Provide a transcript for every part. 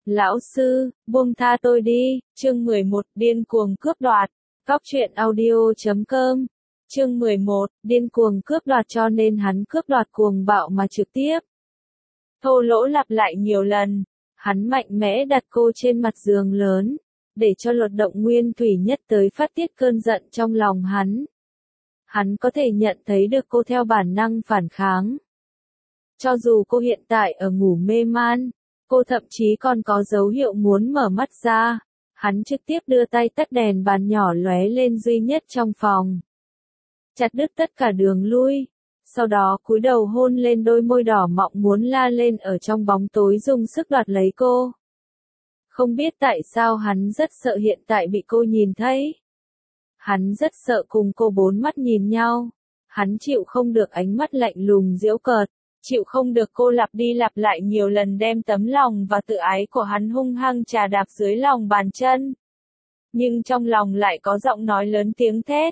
Lão sư, buông tha tôi đi, chương 11, điên cuồng cướp đoạt, Góc truyện audio.com, chương 11, điên cuồng cướp đoạt cho nên hắn cướp đoạt cuồng bạo mà trực tiếp. Thô lỗ lặp lại nhiều lần, hắn mạnh mẽ đặt cô trên mặt giường lớn, để cho luật động nguyên thủy nhất tới phát tiết cơn giận trong lòng hắn. Hắn có thể nhận thấy được cô theo bản năng phản kháng. Cho dù cô hiện tại ở ngủ mê man, cô thậm chí còn có dấu hiệu muốn mở mắt ra, hắn trực tiếp đưa tay tắt đèn bàn nhỏ lóe lên duy nhất trong phòng. Chặt đứt tất cả đường lui, sau đó cúi đầu hôn lên đôi môi đỏ mọng muốn la lên ở trong bóng tối dùng sức đoạt lấy cô. Không biết tại sao hắn rất sợ hiện tại bị cô nhìn thấy. Hắn rất sợ cùng cô bốn mắt nhìn nhau. Hắn chịu không được ánh mắt lạnh lùng giễu cợt, chịu không được cô lặp đi lặp lại nhiều lần đem tấm lòng và tự ái của hắn hung hăng trà đạp dưới lòng bàn chân. Nhưng trong lòng lại có giọng nói lớn tiếng thét,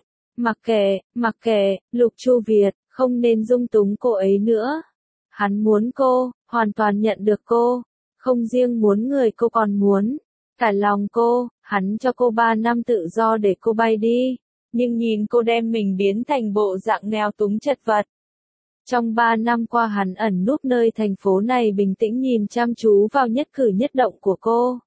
mặc kệ, Lục Chu Việt, không nên dung túng cô ấy nữa. Hắn muốn cô, hoàn toàn nhận được cô, không riêng muốn người cô còn muốn cả lòng cô, hắn cho cô 3 năm tự do để cô bay đi, nhưng nhìn cô đem mình biến thành bộ dạng nghèo túng chật vật. Trong 3 năm qua hắn ẩn núp nơi thành phố này bình tĩnh nhìn chăm chú vào nhất cử nhất động của cô.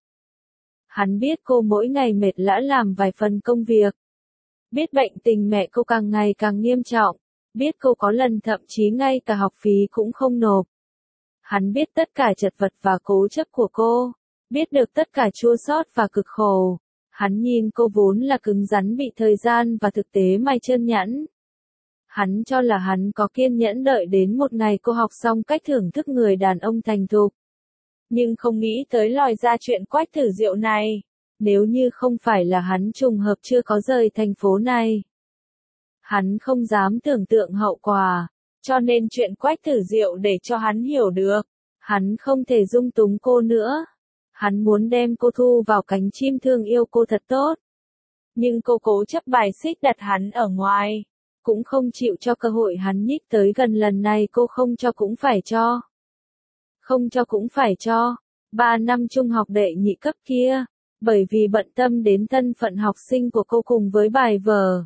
Hắn biết cô mỗi ngày mệt lã làm vài phần công việc. Biết bệnh tình mẹ cô càng ngày càng nghiêm trọng. Biết cô có lần thậm chí ngay cả học phí cũng không nộp. Hắn biết tất cả chật vật và cố chấp của cô. Biết được tất cả chua xót và cực khổ. Hắn nhìn cô vốn là cứng rắn bị thời gian và thực tế mài chân nhẵn. Hắn cho là hắn có kiên nhẫn đợi đến một ngày cô học xong cách thưởng thức người đàn ông thành thục. Nhưng không nghĩ tới lòi ra chuyện Quách Tử Diệu này. Nếu như không phải là hắn trùng hợp chưa có rời thành phố này. Hắn không dám tưởng tượng hậu quả. Cho nên chuyện Quách Tử Diệu để cho hắn hiểu được. Hắn không thể dung túng cô nữa. Hắn muốn đem cô thu vào cánh chim thương yêu cô thật tốt. Nhưng cô cố chấp bài xích đặt hắn ở ngoài. Cũng không chịu cho cơ hội hắn nhích tới gần lần này cô không cho cũng phải cho. Không cho cũng phải cho. 3 năm trung học đệ nhị cấp kia. Bởi vì bận tâm đến thân phận học sinh của cô cùng với bài vở.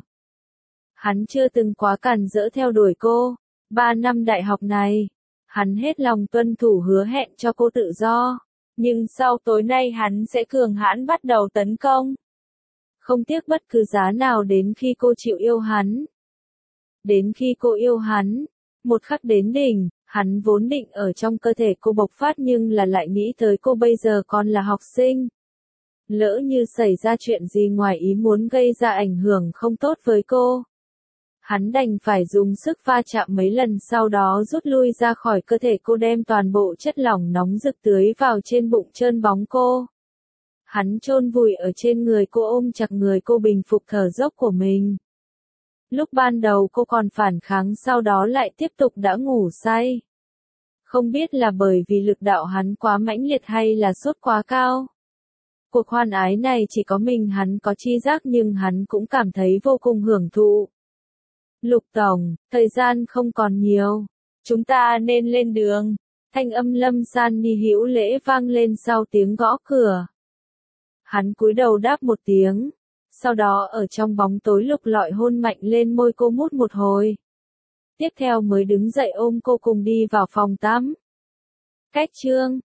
Hắn chưa từng quá cản rỡ theo đuổi cô. 3 năm đại học này. Hắn hết lòng tuân thủ hứa hẹn cho cô tự do. Nhưng sau tối nay hắn sẽ cường hãn bắt đầu tấn công. Không tiếc bất cứ giá nào đến khi cô chịu yêu hắn. Đến khi cô yêu hắn, một khắc đến đỉnh, hắn vốn định ở trong cơ thể cô bộc phát nhưng là lại nghĩ tới cô bây giờ còn là học sinh. Lỡ như xảy ra chuyện gì ngoài ý muốn gây ra ảnh hưởng không tốt với cô. Hắn đành phải dùng sức va chạm mấy lần sau đó rút lui ra khỏi cơ thể cô đem toàn bộ chất lỏng nóng rực tưới vào trên bụng trơn bóng cô. Hắn chôn vùi ở trên người cô ôm chặt người cô bình phục thở dốc của mình. Lúc ban đầu cô còn phản kháng sau đó lại tiếp tục đã ngủ say. Không biết là bởi vì lực đạo hắn quá mãnh liệt hay là sốt quá cao. Cuộc hoan ái này chỉ có mình hắn có chi giác nhưng hắn cũng cảm thấy vô cùng hưởng thụ. Lục Tổng, thời gian không còn nhiều. Chúng ta nên lên đường. Thanh âm Lâm San Ni hữu lễ vang lên sau tiếng gõ cửa. Hắn cúi đầu đáp một tiếng. Sau đó ở trong bóng tối lục lọi hôn mạnh lên môi cô mút một hồi. Tiếp theo mới đứng dậy ôm cô cùng đi vào phòng tắm. Cách chương